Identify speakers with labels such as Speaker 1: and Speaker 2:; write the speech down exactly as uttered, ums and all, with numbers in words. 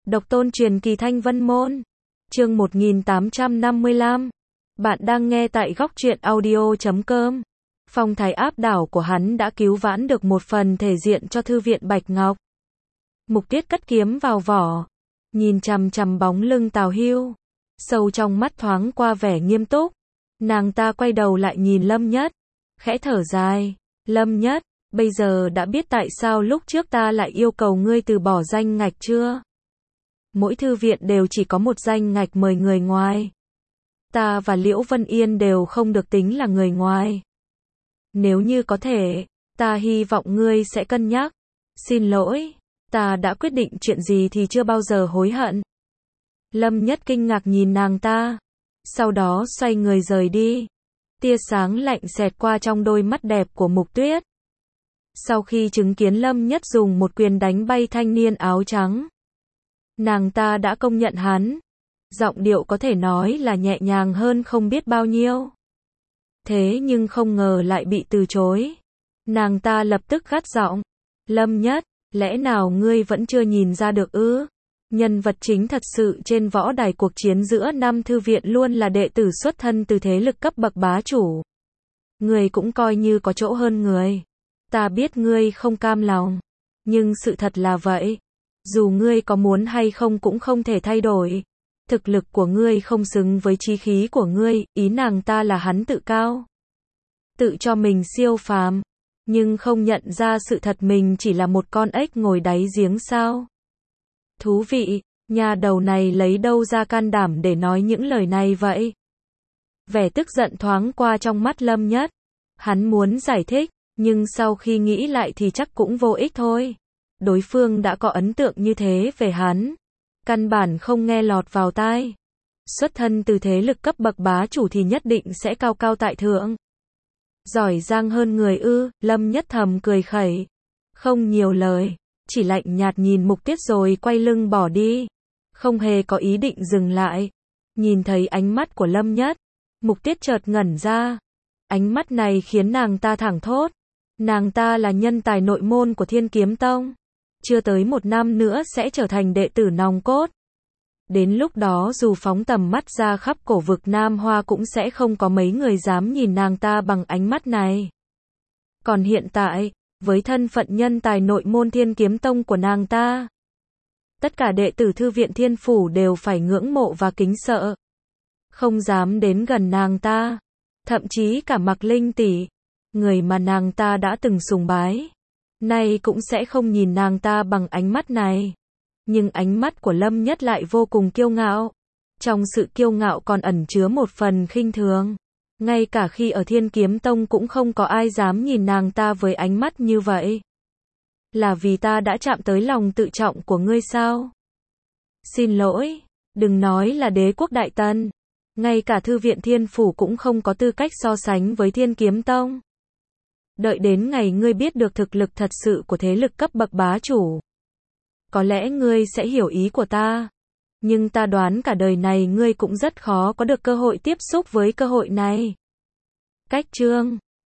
Speaker 1: Độc tôn truyền kỳ Thanh Vân Môn. Chương một nghìn tám trăm năm mươi lăm. Bạn đang nghe tại góc truyện audio chấm com. Phong thái áp đảo của hắn đã cứu vãn được một phần thể diện cho thư viện Bạch Ngọc. Mục Tuyết cất kiếm vào vỏ, nhìn chằm chằm bóng lưng Tào Hưu, sâu trong mắt thoáng qua vẻ nghiêm túc. Nàng ta quay đầu lại nhìn Lâm Nhất, khẽ thở dài, "Lâm Nhất, bây giờ đã biết tại sao lúc trước ta lại yêu cầu ngươi từ bỏ danh ngạch chưa? Mỗi thư viện đều chỉ có một danh ngạch mời người ngoài. Ta và Liễu Vân Yên đều không được tính là người ngoài. Nếu như có thể, ta hy vọng ngươi sẽ cân nhắc. Xin lỗi, ta đã quyết định chuyện gì thì chưa bao giờ hối hận." Lâm Nhất kinh ngạc nhìn nàng ta, sau đó xoay người rời đi. Tia sáng lạnh xẹt qua trong đôi mắt đẹp của Mục Tuyết. Sau khi chứng kiến Lâm Nhất dùng một quyền đánh bay thanh niên áo trắng, nàng ta đã công nhận hắn. Giọng điệu có thể nói là nhẹ nhàng hơn không biết bao nhiêu. Thế nhưng không ngờ lại bị từ chối. Nàng ta lập tức gắt giọng, "Lâm Nhất, lẽ nào ngươi vẫn chưa nhìn ra được ư? Nhân vật chính thật sự trên võ đài cuộc chiến giữa năm thư viện luôn là đệ tử xuất thân từ thế lực cấp bậc bá chủ. Ngươi cũng coi như có chỗ hơn người. Ta biết ngươi không cam lòng, nhưng sự thật là vậy. Dù ngươi có muốn hay không cũng không thể thay đổi. Thực lực của ngươi không xứng với chí khí của ngươi." Ý nàng ta là hắn tự cao, tự cho mình siêu phàm, nhưng không nhận ra sự thật mình chỉ là một con ếch ngồi đáy giếng sao. Thú vị, nhà đầu này lấy đâu ra can đảm để nói những lời này vậy? Vẻ tức giận thoáng qua trong mắt Lâm Nhất. Hắn muốn giải thích, nhưng sau khi nghĩ lại thì chắc cũng vô ích thôi. Đối phương đã có ấn tượng như thế về hắn, căn bản không nghe lọt vào tai. Xuất thân từ thế lực cấp bậc bá chủ thì nhất định sẽ cao cao tại thượng. Giỏi giang hơn người ư? Lâm Nhất thầm cười khẩy, không nhiều lời, chỉ lạnh nhạt nhìn Mục Tuyết rồi quay lưng bỏ đi, không hề có ý định dừng lại. Nhìn thấy ánh mắt của Lâm Nhất, Mục Tuyết chợt ngẩn ra. Ánh mắt này khiến nàng ta thẳng thốt. Nàng ta là nhân tài nội môn của Thiên Kiếm Tông, chưa tới một năm nữa sẽ trở thành đệ tử nòng cốt. Đến lúc đó dù phóng tầm mắt ra khắp cổ vực Nam Hoa cũng sẽ không có mấy người dám nhìn nàng ta bằng ánh mắt này. Còn hiện tại, với thân phận nhân tài nội môn Thiên Kiếm Tông của nàng ta, tất cả đệ tử thư viện Thiên Phủ đều phải ngưỡng mộ và kính sợ, không dám đến gần nàng ta. Thậm chí cả Mạc Linh tỷ, người mà nàng ta đã từng sùng bái, nay cũng sẽ không nhìn nàng ta bằng ánh mắt này. Nhưng ánh mắt của Lâm Nhất lại vô cùng kiêu ngạo. Trong sự kiêu ngạo còn ẩn chứa một phần khinh thường. Ngay cả khi ở Thiên Kiếm Tông cũng không có ai dám nhìn nàng ta với ánh mắt như vậy. Là vì ta đã chạm tới lòng tự trọng của ngươi sao? Xin lỗi, đừng nói là đế quốc Đại Tần. Ngay cả thư viện Thiên Phủ cũng không có tư cách so sánh với Thiên Kiếm Tông. Đợi đến ngày ngươi biết được thực lực thật sự của thế lực cấp bậc bá chủ, có lẽ ngươi sẽ hiểu ý của ta. Nhưng ta đoán cả đời này ngươi cũng rất khó có được cơ hội tiếp xúc với cơ hội này. Cách chương